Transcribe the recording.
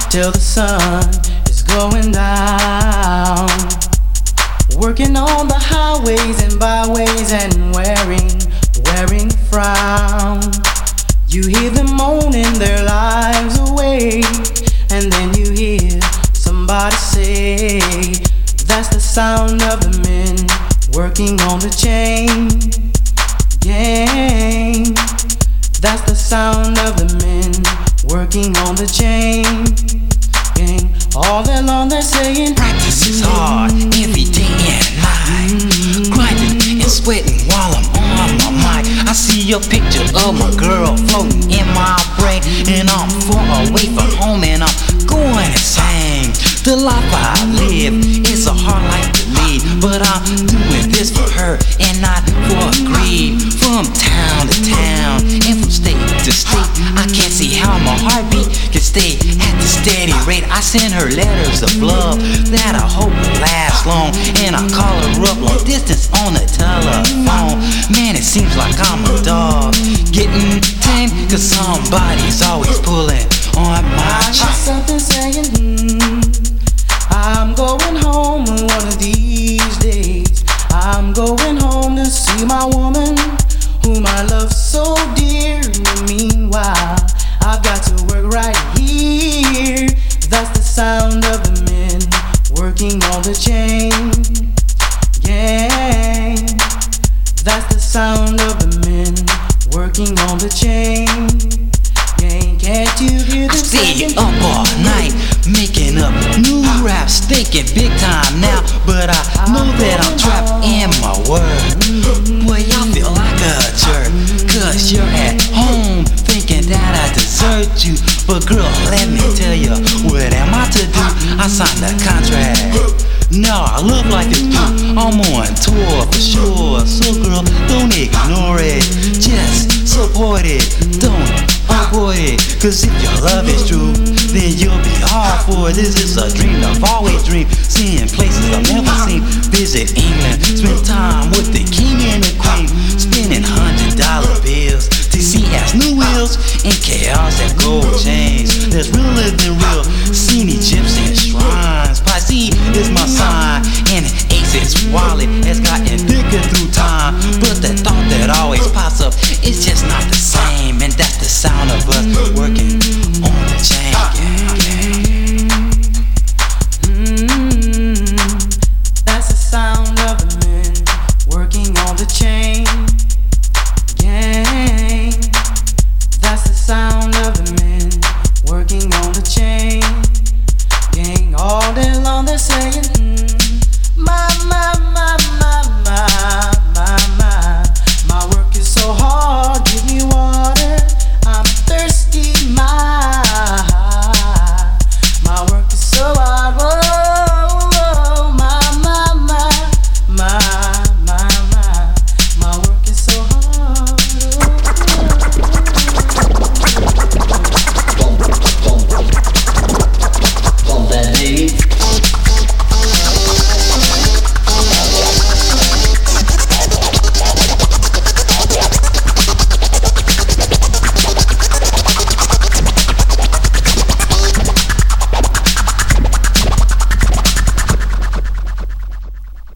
till the sun is going down. Working on the highways and byways and wearing frown. You hear them moaning their lives away, and then you hear somebody say, that's the sound of the men working on the chain gang. That's the sound of the men working on the chain gang. All day long they're saying, practice is hard every day and night. Grinding and sweating while I'm on my mic. I see your picture of my girl floating in my brain, and I'm far away from home and I'm going insane. The life I live is a hard life to lead, but I'm doing this for her and not for greed. From town to town and from state to state, I can't see how my heartbeat can stay at the steady rate. I send her letters of love that I hope will last long, and I call her up long distance on the telephone. Man, it seems like I'm a dog getting tame, cause somebody's always pulling on my I chain. hear something saying, I'm going home one of these days. I'm going home to see my woman, whom I love so dear. Meanwhile, I've got to work right here. That's the sound of the men working on the chain gang. That's the sound of the men working on the chain gang. Can't you hear I them stay saying, up all night making up new raps, thinking big time now, but I know that I'm trapped in my word. Boy, y'all feel like a jerk, cause you're at home thinking that I desert you. But girl, let me tell you, what am I to do? I signed a contract. No, I love like this dude. I'm on tour for sure. So girl, don't ignore it, just support it. Don't avoid it, cause if your love is true, then you'll be all for it. This is a dream I've always dreamed, seeing places I've never seen. Visit England, spend time with the king and the queen, spending $100 bills. DC has new wheels and chaos and gold chains. That's realer than real. Seen Egyptian shrines